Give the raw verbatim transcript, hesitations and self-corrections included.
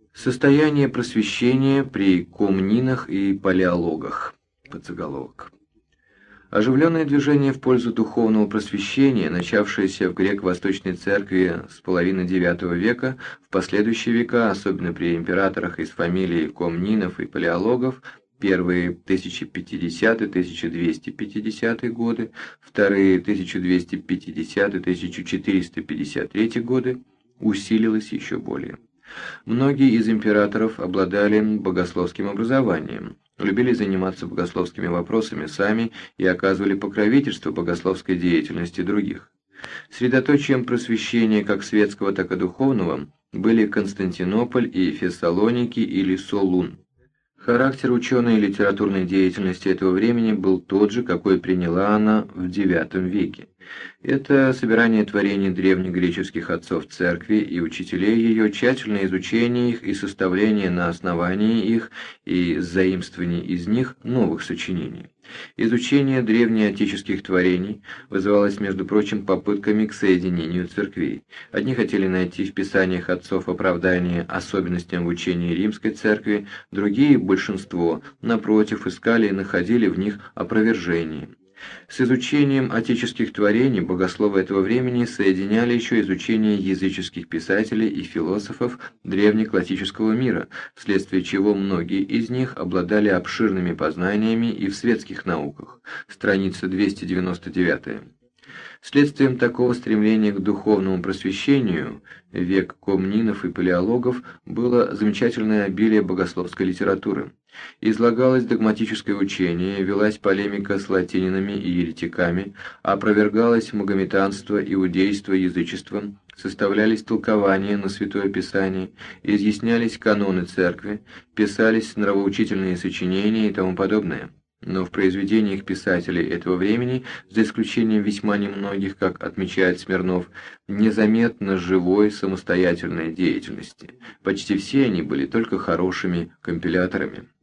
Состояние просвещения при комнинах и палеологах. Подзаголовок. Оживленное движение в пользу духовного просвещения, начавшееся в греко-восточной церкви с половины девятого века, в последующие века, особенно при императорах из фамилии комнинов и палеологов, первые тысяча пятидесятые — тысяча двести пятидесятые годы, вторые тысяча двести пятидесятые — тысяча четыреста пятьдесят третьи годы, усилилось еще более. Многие из императоров обладали богословским образованием, любили заниматься богословскими вопросами сами и оказывали покровительство богословской деятельности других. Средоточием просвещения как светского, так и духовного были Константинополь и Фессалоники или Солун. Характер ученой и литературной деятельности этого времени был тот же, какой приняла она в девятом веке. Это собирание творений древнегреческих отцов церкви и учителей ее, тщательное изучение их и составление на основании их и заимствование из них новых сочинений. Изучение древнеотеческих творений вызывалось, между прочим, попытками к соединению церквей. Одни хотели найти в писаниях отцов оправдание особенностям в учении римской церкви, другие, большинство, напротив, искали и находили в них опровержение. С изучением отеческих творений богословы этого времени соединяли еще изучение языческих писателей и философов древнеклассического мира, вследствие чего многие из них обладали обширными познаниями и в светских науках. Страница двести девяносто девять. Следствием такого стремления к духовному просвещению, век комнинов и палеологов, было замечательное обилие богословской литературы. Излагалось догматическое учение, велась полемика с латининами и еретиками, опровергалось магометанство, иудейство, язычество, составлялись толкования на Святое Писание, изъяснялись каноны церкви, писались нравоучительные сочинения и тому подобное. Но в произведениях писателей этого времени, за исключением весьма немногих, как отмечает Смирнов, незаметно живой самостоятельной деятельности. Почти все они были только хорошими компиляторами.